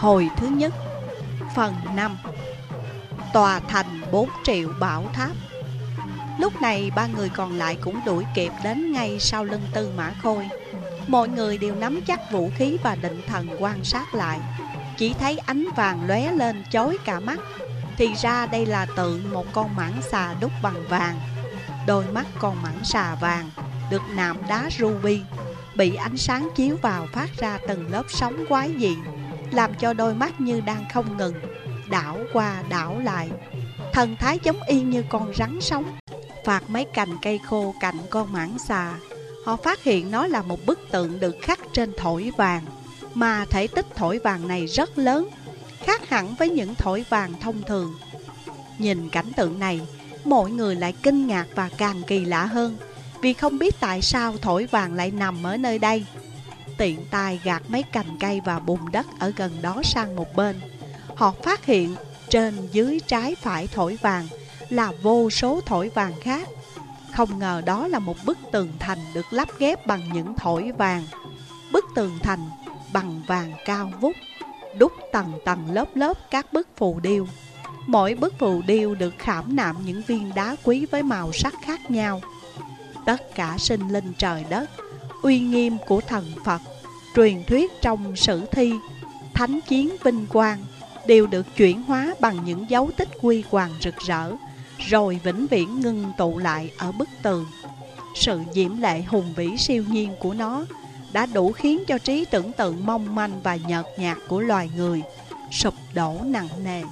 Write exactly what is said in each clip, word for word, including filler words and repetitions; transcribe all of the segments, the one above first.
Hồi thứ nhất, phần năm. Tòa thành bốn triệu bảo tháp. Lúc này ba người còn lại cũng đuổi kịp đến ngay sau lưng Tư Mã Khôi. Mọi người đều nắm chắc vũ khí và định thần quan sát lại. Chỉ thấy ánh vàng lóe lên chói cả mắt. Thì ra đây là tượng một con mãng xà đúc bằng vàng. Đôi mắt con mãng xà vàng được nạm đá ruby, bị ánh sáng chiếu vào phát ra từng lớp sóng quái dị, làm cho đôi mắt như đang không ngừng đảo qua đảo lại. Thần thái giống y như con rắn sống. Phạt mấy cành cây khô cạnh con mãng xà, họ phát hiện nó là một bức tượng được khắc trên thỏi vàng. Mà thể tích thỏi vàng này rất lớn, khác hẳn với những thỏi vàng thông thường. Nhìn cảnh tượng này, mọi người lại kinh ngạc và càng kỳ lạ hơn, vì không biết tại sao thỏi vàng lại nằm ở nơi đây. Tiện tay gạt mấy cành cây và bùn đất ở gần đó sang một bên, họ phát hiện trên dưới trái phải thỏi vàng là vô số thỏi vàng khác. Không ngờ đó là một bức tường thành được lắp ghép bằng những thỏi vàng. Bức tường thành bằng vàng cao vút, đúc tầng tầng lớp lớp các bức phù điêu. Mỗi bức phù điêu được khảm nạm những viên đá quý với màu sắc khác nhau. Tất cả sinh linh trời đất, uy nghiêm của thần Phật, truyền thuyết trong sử thi, thánh chiến vinh quang đều được chuyển hóa bằng những dấu tích huy hoàng rực rỡ, rồi vĩnh viễn ngưng tụ lại ở bức tường. Sự diễm lệ hùng vĩ siêu nhiên của nó đã đủ khiến cho trí tưởng tượng mong manh và nhợt nhạt của loài người sụp đổ nặng nề.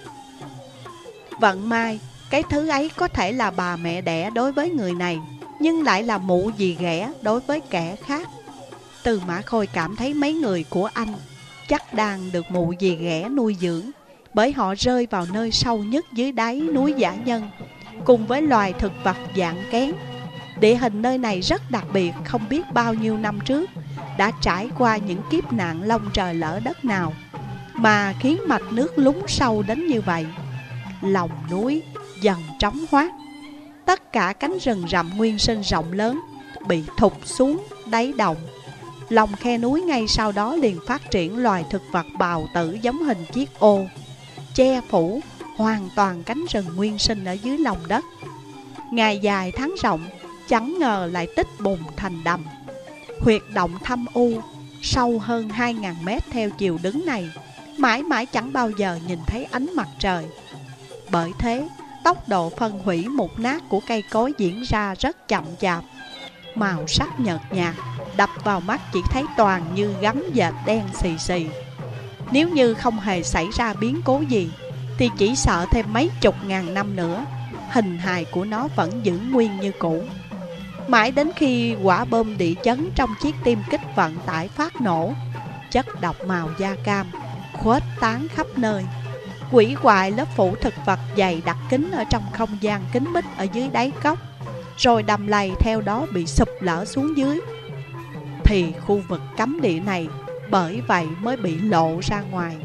Vận may, cái thứ ấy có thể là bà mẹ đẻ đối với người này, nhưng lại là mụ dì ghẻ đối với kẻ khác. Tư Mã Khôi cảm thấy mấy người của anh chắc đang được mụ dì ghẻ nuôi dưỡng, bởi họ rơi vào nơi sâu nhất dưới đáy núi Dã Nhân, cùng với loài thực vật dạng kén. Địa hình nơi này rất đặc biệt, không biết bao nhiêu năm trước đã trải qua những kiếp nạn long trời lỡ đất nào mà khiến mạch nước lún sâu đến như vậy. Lòng núi dần trống hoác, tất cả cánh rừng rậm nguyên sinh rộng lớn bị thụt xuống đáy động. Lòng khe núi ngay sau đó liền phát triển loài thực vật bào tử giống hình chiếc ô, che phủ hoàn toàn cánh rừng nguyên sinh ở dưới lòng đất. Ngày dài tháng rộng, chẳng ngờ lại tích bùn thành đầm. Huyệt động thâm u, sâu hơn hai nghìn mét theo chiều đứng này, mãi mãi chẳng bao giờ nhìn thấy ánh mặt trời. Bởi thế, tốc độ phân hủy mục nát của cây cối diễn ra rất chậm chạp. Màu sắc nhợt nhạt, đập vào mắt chỉ thấy toàn như gấm dệt đen xì xì. Nếu như không hề xảy ra biến cố gì, thì chỉ sợ thêm mấy chục ngàn năm nữa, hình hài của nó vẫn giữ nguyên như cũ. Mãi đến khi quả bom địa chấn trong chiếc tiêm kích vận tải phát nổ, chất độc màu da cam khuếch tán khắp nơi, quỷ hoại lớp phủ thực vật dày đặc kín ở trong không gian kín mít ở dưới đáy cốc, rồi đầm lầy theo đó bị sụp lở xuống dưới. Thì khu vực cấm địa này bởi vậy mới bị lộ ra ngoài.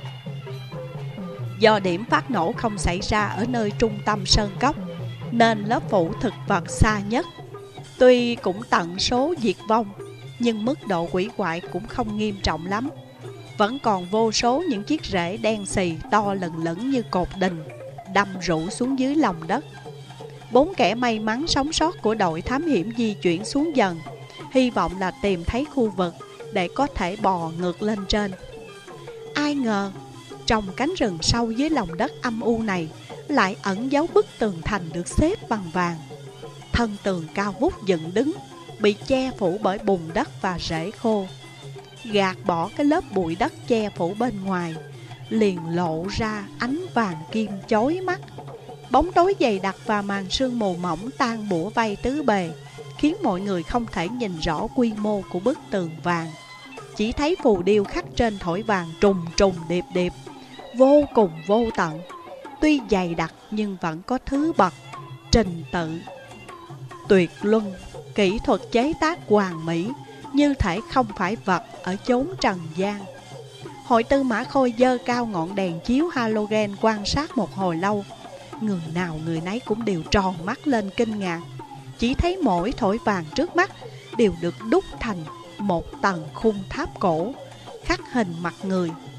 Do điểm phát nổ không xảy ra ở nơi trung tâm sơn cốc, nên lớp phủ thực vật xa nhất tuy cũng tận số diệt vong, nhưng mức độ hủy hoại cũng không nghiêm trọng lắm. Vẫn còn vô số những chiếc rễ đen xì to lừng lững như cột đình đâm rũ xuống dưới lòng đất. Bốn kẻ may mắn sống sót của đội thám hiểm di chuyển xuống dần, hy vọng là tìm thấy khu vực để có thể bò ngược lên trên. Ai ngờ, trong cánh rừng sâu dưới lòng đất âm u này lại ẩn giấu bức tường thành được xếp bằng vàng. Thân tường cao vút dựng đứng, bị che phủ bởi bùn đất và rễ khô. Gạt bỏ cái lớp bụi đất che phủ bên ngoài, liền lộ ra ánh vàng kim chói mắt. Bóng tối dày đặc và màn sương mù mỏng tan bủa vây tứ bề, khiến mọi người không thể nhìn rõ quy mô của bức tường vàng. Chỉ thấy phù điêu khắc trên thỏi vàng trùng trùng điệp điệp, vô cùng vô tận. Tuy dày đặc nhưng vẫn có thứ bậc, trình tự, tuyệt luân, kỹ thuật chế tác hoàn mỹ, như thể không phải vật ở chốn trần gian. Hội Tư Mã Khôi giơ cao ngọn đèn chiếu halogen quan sát một hồi lâu. Người nào người nấy cũng đều tròn mắt lên kinh ngạc. Chỉ thấy mỗi thỏi vàng trước mắt đều được đúc thành một tầng khung tháp cổ, khắc hình mặt người.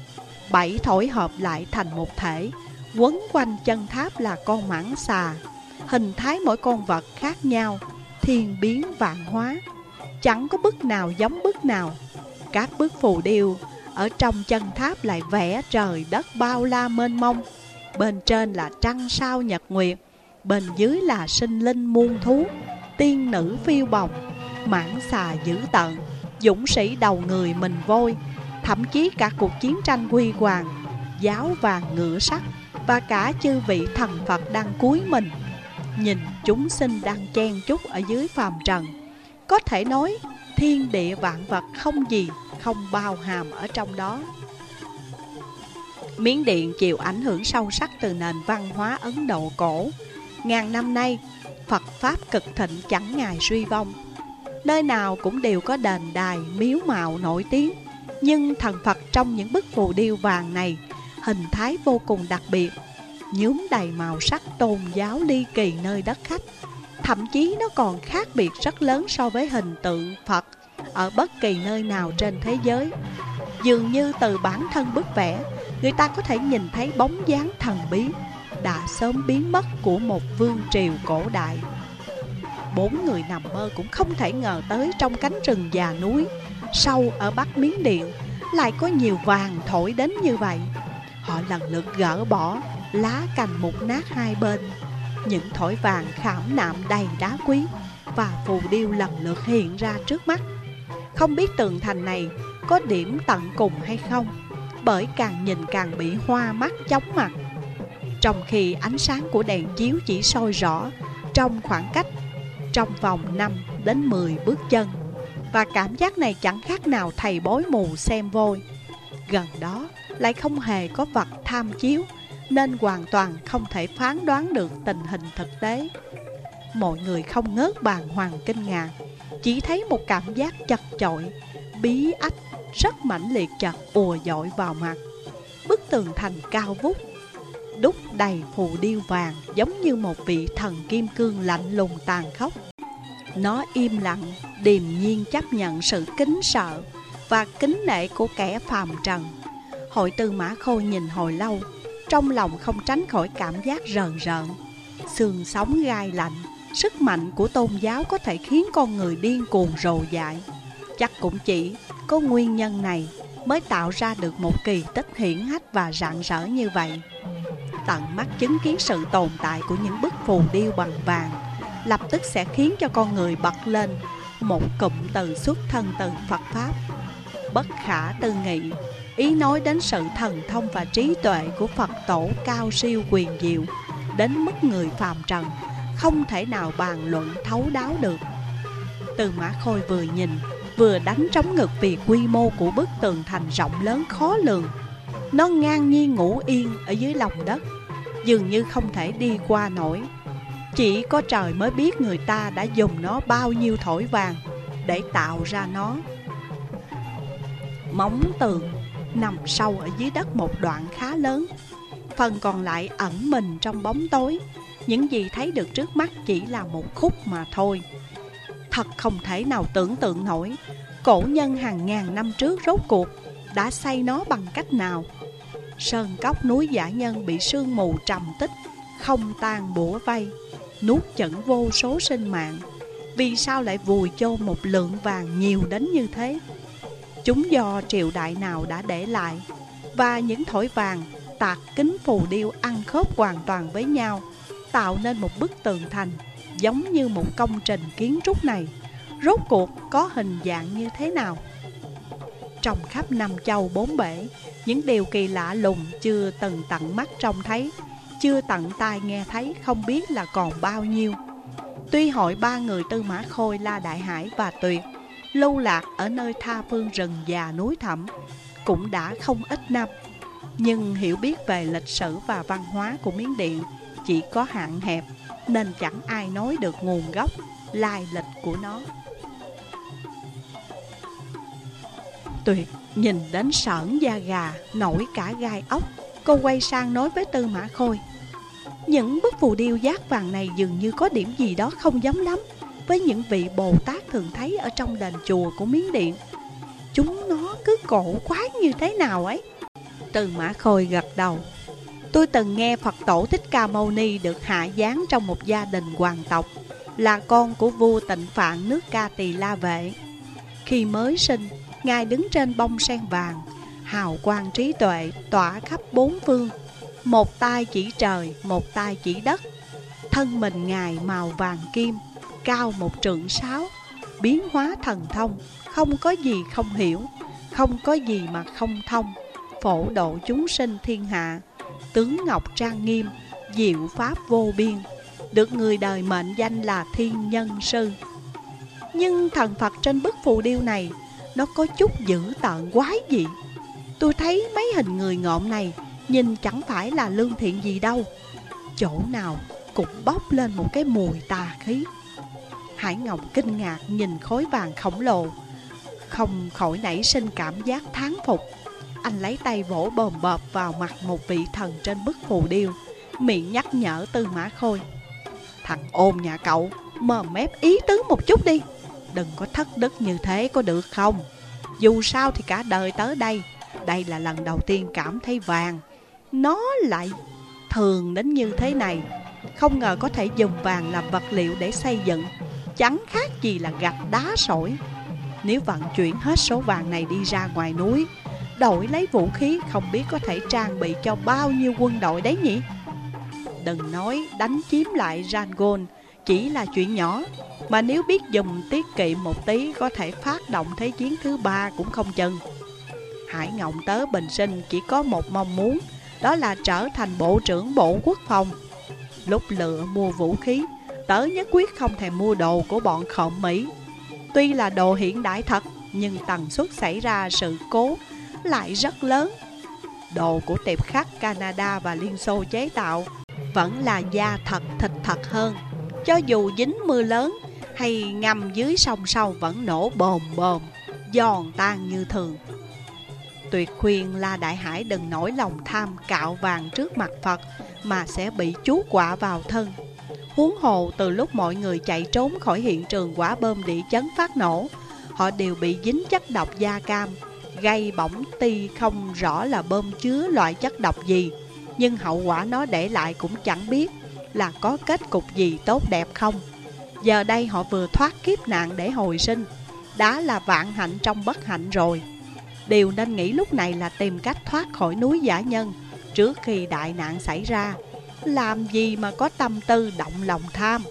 Bảy thổi hợp lại thành một thể, quấn quanh chân tháp là con mãng xà. Hình thái mỗi con vật khác nhau, thiên biến vạn hóa, chẳng có bức nào giống bức nào. Các bức phù điêu ở trong chân tháp lại vẽ trời đất bao la mênh mông. Bên trên là trăng sao nhật nguyệt, bên dưới là sinh linh muôn thú, tiên nữ phiêu bồng, mãng xà dữ tợn, dũng sĩ đầu người mình vôi. Thậm chí cả cuộc chiến tranh huy hoàng, giáo vàng ngựa sắt, và cả chư vị thần Phật đang cúi mình nhìn chúng sinh đang chen chúc ở dưới phàm trần. Có thể nói thiên địa vạn vật không gì không bao hàm ở trong đó. Miến Điện chịu ảnh hưởng sâu sắc từ nền văn hóa Ấn Độ cổ. Ngàn năm nay, Phật Pháp cực thịnh chẳng ngài suy vong. Nơi nào cũng đều có đền đài, miếu mạo nổi tiếng. Nhưng thần Phật trong những bức phù điêu vàng này hình thái vô cùng đặc biệt, nhuốm đầy màu sắc tôn giáo ly kỳ nơi đất khách. Thậm chí nó còn khác biệt rất lớn so với hình tượng Phật ở bất kỳ nơi nào trên thế giới. Dường như từ bản thân bức vẽ, người ta có thể nhìn thấy bóng dáng thần bí đã sớm biến mất của một vương triều cổ đại. Bốn người nằm mơ cũng không thể ngờ tới trong cánh rừng già núi sâu ở Bắc Miến Điện lại có nhiều vàng thổi đến như vậy. Họ lần lượt gỡ bỏ lá cành mục nát hai bên. Những thỏi vàng khảm nạm đầy đá quý và phù điêu lần lượt hiện ra trước mắt. Không biết tường thành này có điểm tận cùng hay không, bởi càng nhìn càng bị hoa mắt chóng mặt. Trong khi ánh sáng của đèn chiếu chỉ soi rõ trong khoảng cách trong vòng năm đến mười bước chân, và cảm giác này chẳng khác nào thầy bói mù xem vôi. Gần đó lại không hề có vật tham chiếu, nên hoàn toàn không thể phán đoán được tình hình thực tế. Mọi người không ngớt bàng hoàng kinh ngạc, chỉ thấy một cảm giác chật chội, bí ách rất mãnh liệt chợt ùa dội vào mặt. Bức tường thành cao vút, đúc đầy phù điêu vàng, giống như một vị thần kim cương lạnh lùng tàn khốc. Nó im lặng, điềm nhiên chấp nhận sự kính sợ và kính nể của kẻ phàm trần. Hội Tư Mã Khôi nhìn hồi lâu, trong lòng không tránh khỏi cảm giác rờn rợn, xương sống gai lạnh. Sức mạnh của tôn giáo có thể khiến con người điên cuồng rồ dại. Chắc cũng chỉ có nguyên nhân này mới tạo ra được một kỳ tích hiển hách và rạng rỡ như vậy. Tận mắt chứng kiến sự tồn tại của những bức phù điêu bằng vàng lập tức sẽ khiến cho con người bật lên một cụm từ xuất thân từ Phật Pháp: bất khả tư nghị. Ý nói đến sự thần thông và trí tuệ của Phật tổ cao siêu quyền diệu, đến mức người phàm trần không thể nào bàn luận thấu đáo được. Tư Mã Khôi vừa nhìn vừa đánh trống ngực vì quy mô của bức tường thành rộng lớn khó lường. Nó ngang nhiên ngủ yên ở dưới lòng đất, dường như không thể đi qua nổi. Chỉ có trời mới biết người ta đã dùng nó bao nhiêu thỏi vàng để tạo ra nó. Móng tường nằm sâu ở dưới đất một đoạn khá lớn, phần còn lại ẩn mình trong bóng tối. Những gì thấy được trước mắt chỉ là một khúc mà thôi. Thật không thể nào tưởng tượng nổi cổ nhân hàng ngàn năm trước rốt cuộc đã xây nó bằng cách nào. Sơn cốc núi Dã Nhân bị sương mù trầm tích, không tan bủa vây, nuốt chửng vô số sinh mạng. Vì sao lại vùi chôn một lượng vàng nhiều đến như thế? Chúng do triều đại nào đã để lại? Và những thỏi vàng tạc kính phù điêu ăn khớp hoàn toàn với nhau, tạo nên một bức tường thành giống như một công trình kiến trúc này rốt cuộc có hình dạng như thế nào? Trong khắp năm châu bốn bể, những điều kỳ lạ lùng chưa từng tận mắt trông thấy, chưa tận tai nghe thấy không biết là còn bao nhiêu. Tuy hội ba người Tư Mã Khôi, La Đại Hải và Tuyệt lưu lạc ở nơi tha phương rừng già núi thẳm cũng đã không ít năm, nhưng hiểu biết về lịch sử và văn hóa của Miến Điện chỉ có hạn hẹp, nên chẳng ai nói được nguồn gốc, lai lịch của nó. Tuyệt nhìn đến sởn da gà, nổi cả gai ốc. Cô quay sang nói với Tư Mã Khôi: những bức phù điêu giác vàng này dường như có điểm gì đó không giống lắm với những vị Bồ Tát thường thấy ở trong đền chùa của Miến Điện. Chúng nó cứ cổ quái như thế nào ấy. Từ Mã Khôi gật đầu. Tôi từng nghe Phật tổ Thích Ca Mâu Ni được hạ giáng trong một gia đình hoàng tộc, là con của vua Tịnh Phạn nước Ca Tỳ La Vệ. Khi mới sinh, Ngài đứng trên bông sen vàng, hào quang trí tuệ tỏa khắp bốn phương. Một tay chỉ trời, một tay chỉ đất. Thân mình Ngài màu vàng kim, cao một trượng sáu, biến hóa thần thông, không có gì không hiểu, không có gì mà không thông, phổ độ chúng sinh thiên hạ. Tướng ngọc trang nghiêm, diệu pháp vô biên, được người đời mệnh danh là Thiên Nhân Sư. Nhưng thần Phật trên bức phù điêu này, nó có chút dữ tợn quái dị. Tôi thấy mấy hình người ngộm này nhìn chẳng phải là lương thiện gì đâu, chỗ nào cũng bốc lên một cái mùi tà khí. Hải Ngọc kinh ngạc nhìn khối vàng khổng lồ, không khỏi nảy sinh cảm giác thán phục. Anh lấy tay vỗ bồm bợp vào mặt một vị thần trên bức phù điêu, miệng nhắc nhở Tư Mã Khôi: Thằng ôn nhà cậu, mồm mép ý tứ một chút đi, đừng có thất đức như thế có được không? Dù sao thì cả đời tới đây, đây là lần đầu tiên cảm thấy vàng nó lại thường đến như thế này. Không ngờ có thể dùng vàng làm vật liệu để xây dựng, chẳng khác gì là gạch đá sỏi. Nếu vận chuyển hết số vàng này đi ra ngoài núi, đổi lấy vũ khí, không biết có thể trang bị cho bao nhiêu quân đội đấy nhỉ? Đừng nói đánh chiếm lại Rangoon chỉ là chuyện nhỏ, mà nếu biết dùng tiết kiệm một tí, có thể phát động thế chiến thứ ba cũng không chừng. Hải Ngộng tớ bình sinh chỉ có một mong muốn, đó là trở thành bộ trưởng bộ quốc phòng. Lúc lựa mua vũ khí, tớ nhất quyết không thèm mua đồ của bọn khộm Mỹ. Tuy là đồ hiện đại thật, nhưng tần suất xảy ra sự cố lại rất lớn. Đồ của tiệp khắc Canada và Liên Xô chế tạo vẫn là da thật thịt thật hơn. Cho dù dính mưa lớn hay ngâm dưới sông sâu vẫn nổ bồm bồm, giòn tan như thường. Tuyệt khuyên La Đại Hải đừng nổi lòng tham cạo vàng trước mặt Phật, mà sẽ bị chuốc quả vào thân. Huống hồ từ lúc mọi người chạy trốn khỏi hiện trường quả bom địa chấn phát nổ, họ đều bị dính chất độc da cam, gây bỏng ti không rõ là bom chứa loại chất độc gì, nhưng hậu quả nó để lại cũng chẳng biết là có kết cục gì tốt đẹp không. Giờ đây họ vừa thoát kiếp nạn để hồi sinh, đã là vạn hạnh trong bất hạnh rồi. Điều nên nghĩ lúc này là tìm cách thoát khỏi núi Dã Nhân trước khi đại nạn xảy ra. Làm gì mà có tâm tư động lòng tham.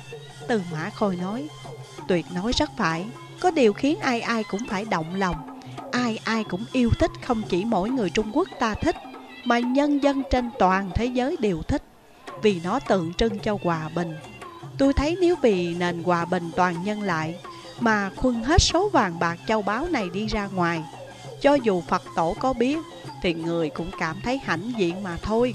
Tư Mã Khôi nói: Tuyệt nói rất phải, có điều khiến ai ai cũng phải động lòng, ai ai cũng yêu thích, không chỉ mỗi người Trung Quốc ta thích, mà nhân dân trên toàn thế giới đều thích, vì nó tượng trưng cho hòa bình. Tôi thấy nếu vì nền hòa bình toàn nhân lại mà khuân hết số vàng bạc châu báu này đi ra ngoài, cho dù Phật tổ có biết thì người cũng cảm thấy hãnh diện mà thôi.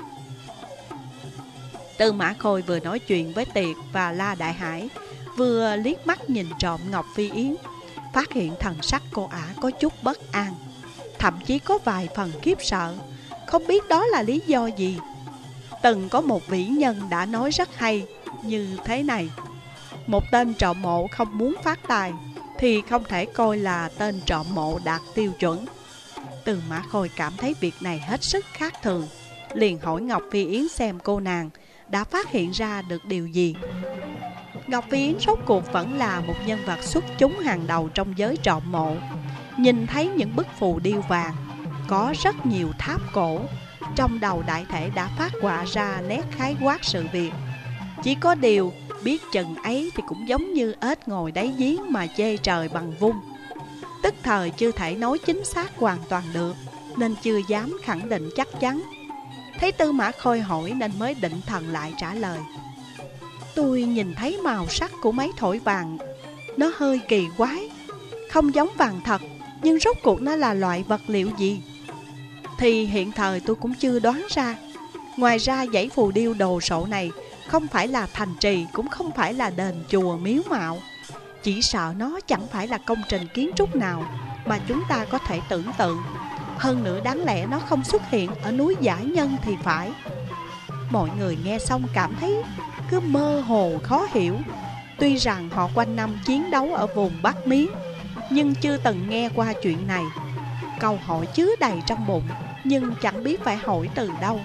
Tư Mã Khôi vừa nói chuyện với Tiệt và La Đại Hải, vừa liếc mắt nhìn trộm Ngọc Phi Yến, phát hiện thần sắc cô ả có chút bất an, thậm chí có vài phần khiếp sợ, không biết đó là lý do gì. Từng có một vĩ nhân đã nói rất hay như thế này: một tên trộm mộ không muốn phát tài thì không thể coi là tên trộm mộ đạt tiêu chuẩn. Tư Mã Khôi cảm thấy việc này hết sức khác thường, liền hỏi Ngọc Phi Yến xem cô nàng đã phát hiện ra được điều gì. Ngọc Phi Yến rốt cuộc vẫn là một nhân vật xuất chúng hàng đầu trong giới trộm mộ. Nhìn thấy những bức phù điêu vàng, có rất nhiều tháp cổ, trong đầu đại thể đã phát họa ra nét khái quát sự việc. Chỉ có điều biết chừng ấy thì cũng giống như ếch ngồi đáy giếng mà chê trời bằng vung. Tức thời chưa thể nói chính xác hoàn toàn được, nên chưa dám khẳng định chắc chắn. Thấy Tư Mã Khôi hỏi nên mới định thần lại trả lời: Tôi nhìn thấy màu sắc của mấy thỏi vàng nó hơi kỳ quái, không giống vàng thật, nhưng rốt cuộc nó là loại vật liệu gì thì hiện thời tôi cũng chưa đoán ra. Ngoài ra dãy phù điêu đồ sộ này không phải là thành trì, cũng không phải là đền chùa miếu mạo. Chỉ sợ nó chẳng phải là công trình kiến trúc nào mà chúng ta có thể tưởng tượng. Hơn nữa đáng lẽ nó không xuất hiện ở núi Dã Nhân thì phải. Mọi người nghe xong cảm thấy cứ mơ hồ khó hiểu. Tuy rằng họ quanh năm chiến đấu ở vùng Bắc Miến, nhưng chưa từng nghe qua chuyện này. Câu hỏi chứa đầy trong bụng, nhưng chẳng biết phải hỏi từ đâu.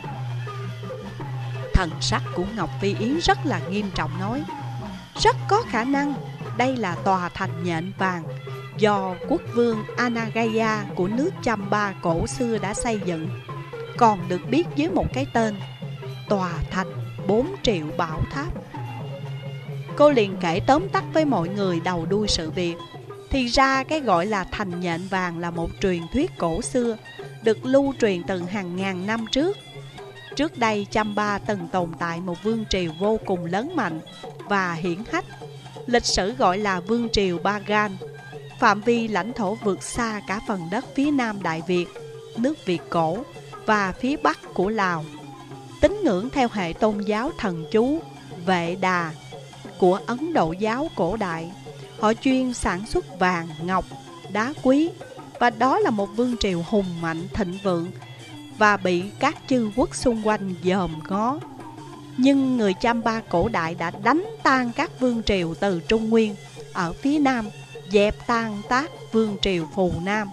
Thần sắc của Ngọc Phi Yến rất là nghiêm trọng nói: rất có khả năng đây là tòa thành nhện vàng do quốc vương Anagaya của nước Chamba cổ xưa đã xây dựng, còn được biết với một cái tên tòa thành bốn triệu bảo tháp. Cô liền kể tóm tắt với mọi người đầu đuôi sự việc. Thì ra cái gọi là thành nhện vàng là một truyền thuyết cổ xưa, được lưu truyền từ hàng ngàn năm trước. Trước đây Chamba từng tồn tại một vương triều vô cùng lớn mạnh và hiển hách, lịch sử gọi là vương triều Bagan. Phạm vi lãnh thổ vượt xa cả phần đất phía nam Đại Việt, nước Việt cổ, và phía bắc của Lào. Tín ngưỡng theo hệ tôn giáo thần chú Vệ Đà của Ấn Độ giáo cổ đại. Họ chuyên sản xuất vàng, ngọc, đá quý, và đó là một vương triều hùng mạnh thịnh vượng và bị các chư quốc xung quanh dòm ngó. Nhưng người Chamba cổ đại đã đánh tan các vương triều từ Trung Nguyên ở phía nam, dẹp tan tác vương triều Phù Nam.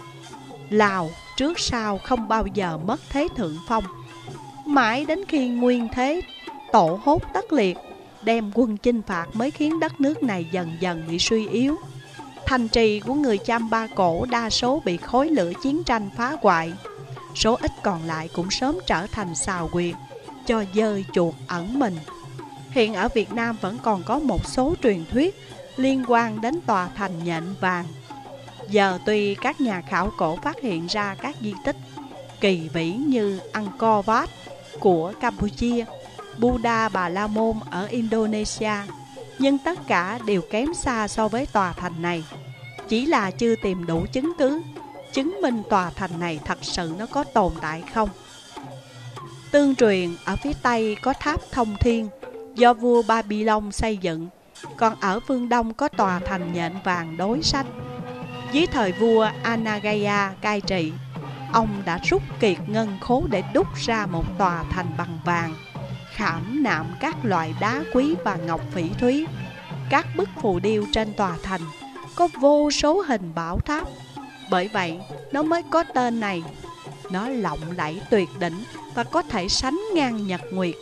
Lào trước sau không bao giờ mất thế thượng phong, mãi đến khi Nguyên Thế Tổ hốt tất liệt, đem quân chinh phạt mới khiến đất nước này dần dần bị suy yếu. Thành trì của người Chamba cổ đa số bị khói lửa chiến tranh phá hoại, số ít còn lại cũng sớm trở thành sào quyệt cho dơi chuột ẩn mình. Hiện ở Việt Nam vẫn còn có một số truyền thuyết liên quan đến tòa thành nhện vàng. Giờ tuy các nhà khảo cổ phát hiện ra các di tích kỳ vĩ như Angkor Wat của Campuchia, Buddha Bà La Môn ở Indonesia, nhưng tất cả đều kém xa so với tòa thành này. Chỉ là chưa tìm đủ chứng cứ chứng minh tòa thành này thật sự nó có tồn tại không. Tương truyền ở phía Tây có tháp Thông Thiên do vua Babylon xây dựng, còn ở phương Đông có tòa thành nhện vàng đối sách. Dưới thời vua Anagaya cai trị, ông đã rút kiệt ngân khố để đúc ra một tòa thành bằng vàng, khảm nạm các loại đá quý và ngọc phỉ thúy. Các bức phù điêu trên tòa thành có vô số hình bảo tháp, bởi vậy nó mới có tên này. Nó lộng lẫy tuyệt đỉnh và có thể sánh ngang nhật nguyệt.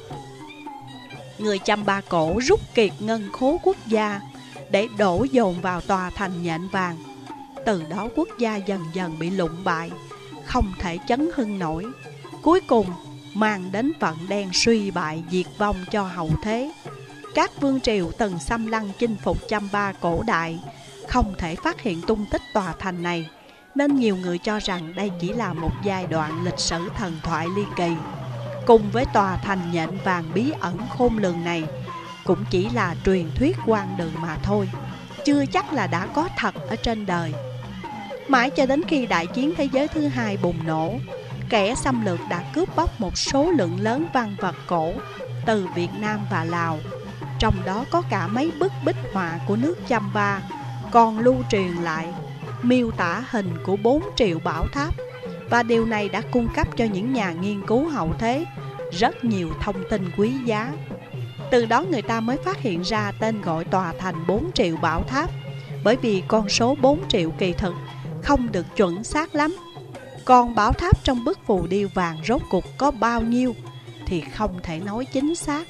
Người Chamba cổ rút kiệt ngân khố quốc gia để đổ dồn vào tòa thành nhện vàng. Từ đó quốc gia dần dần bị lụng bại, không thể chấn hưng nổi, cuối cùng mang đến vận đen suy bại diệt vong cho hậu thế. Các vương triều từng xâm lăng chinh phục Chamba cổ đại không thể phát hiện tung tích tòa thành này, nên nhiều người cho rằng đây chỉ là một giai đoạn lịch sử thần thoại ly kỳ. Cùng với tòa thành nhện vàng bí ẩn khôn lường này, cũng chỉ là truyền thuyết quan đường mà thôi, chưa chắc là đã có thật ở trên đời. Mãi cho đến khi Đại chiến thế giới thứ hai bùng nổ, kẻ xâm lược đã cướp bóc một số lượng lớn văn vật cổ từ Việt Nam và Lào, trong đó có cả mấy bức bích họa của nước Chamba còn lưu truyền lại, miêu tả hình của bốn triệu bảo tháp. Và điều này đã cung cấp cho những nhà nghiên cứu hậu thế rất nhiều thông tin quý giá. Từ đó người ta mới phát hiện ra tên gọi tòa thành bốn triệu bảo tháp, bởi vì con số bốn triệu kỳ thực không được chuẩn xác lắm. Còn bảo tháp trong bức phù điêu vàng rốt cục có bao nhiêu thì không thể nói chính xác.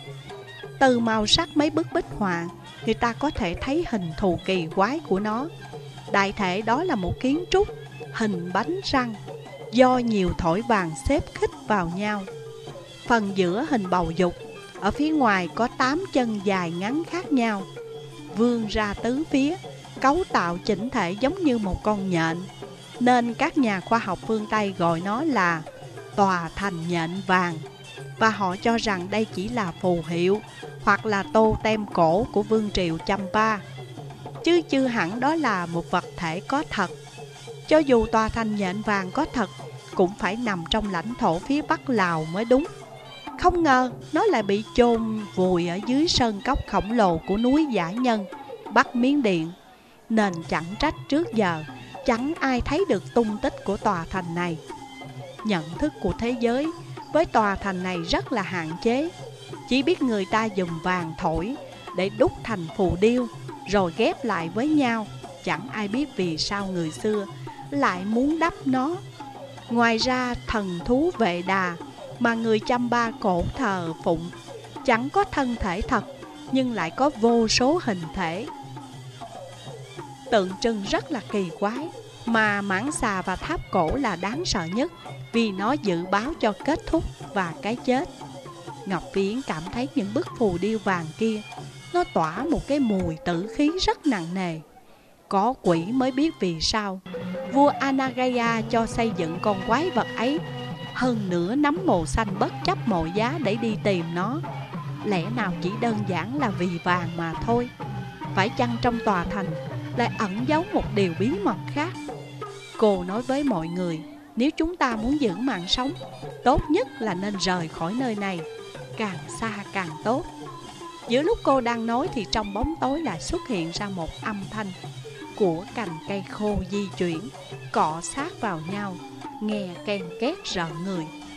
Từ màu sắc mấy bức bích họa, người ta có thể thấy hình thù kỳ quái của nó. Đại thể đó là một kiến trúc hình bánh răng do nhiều thỏi vàng xếp khít vào nhau. Phần giữa hình bầu dục, ở phía ngoài có tám chân dài ngắn khác nhau, vươn ra tứ phía, cấu tạo chỉnh thể giống như một con nhện, nên các nhà khoa học phương Tây gọi nó là tòa thành nhện vàng. Và họ cho rằng đây chỉ là phù hiệu hoặc là tô tem cổ của vương triều Champa, chứ chưa hẳn đó là một vật thể có thật. Cho dù tòa thành nhện vàng có thật, cũng phải nằm trong lãnh thổ phía Bắc Lào mới đúng. Không ngờ nó lại bị chôn vùi ở dưới sơn cốc khổng lồ của núi Dã Nhân, Bắc Miến Điện, nên chẳng trách trước giờ chẳng ai thấy được tung tích của tòa thành này. Nhận thức của thế giới với tòa thành này rất là hạn chế, chỉ biết người ta dùng vàng thổi để đúc thành phù điêu rồi ghép lại với nhau. Chẳng ai biết vì sao người xưa lại muốn đắp nó. Ngoài ra thần thú Vệ Đà mà người chăm ba cổ thờ phụng chẳng có thân thể thật, nhưng lại có vô số hình thể, tượng trưng rất là kỳ quái. Mà mãng xà và tháp cổ là đáng sợ nhất, vì nó dự báo cho kết thúc và cái chết. Ngọc Phi Yến cảm thấy những bức phù điêu vàng kia, nó tỏa một cái mùi tử khí rất nặng nề. Có quỷ mới biết vì sao vua Anagaya cho xây dựng con quái vật ấy, hơn nữa nắm mồ xanh bất chấp mọi giá để đi tìm nó. Lẽ nào chỉ đơn giản là vì vàng mà thôi? Phải chăng trong tòa thành lại ẩn giấu một điều bí mật khác? Cô nói với mọi người, nếu chúng ta muốn giữ mạng sống, tốt nhất là nên rời khỏi nơi này, càng xa càng tốt. Giữa lúc cô đang nói thì trong bóng tối lại xuất hiện ra một âm thanh của cành cây khô di chuyển, cọ sát vào nhau, nghe ken két rợn người.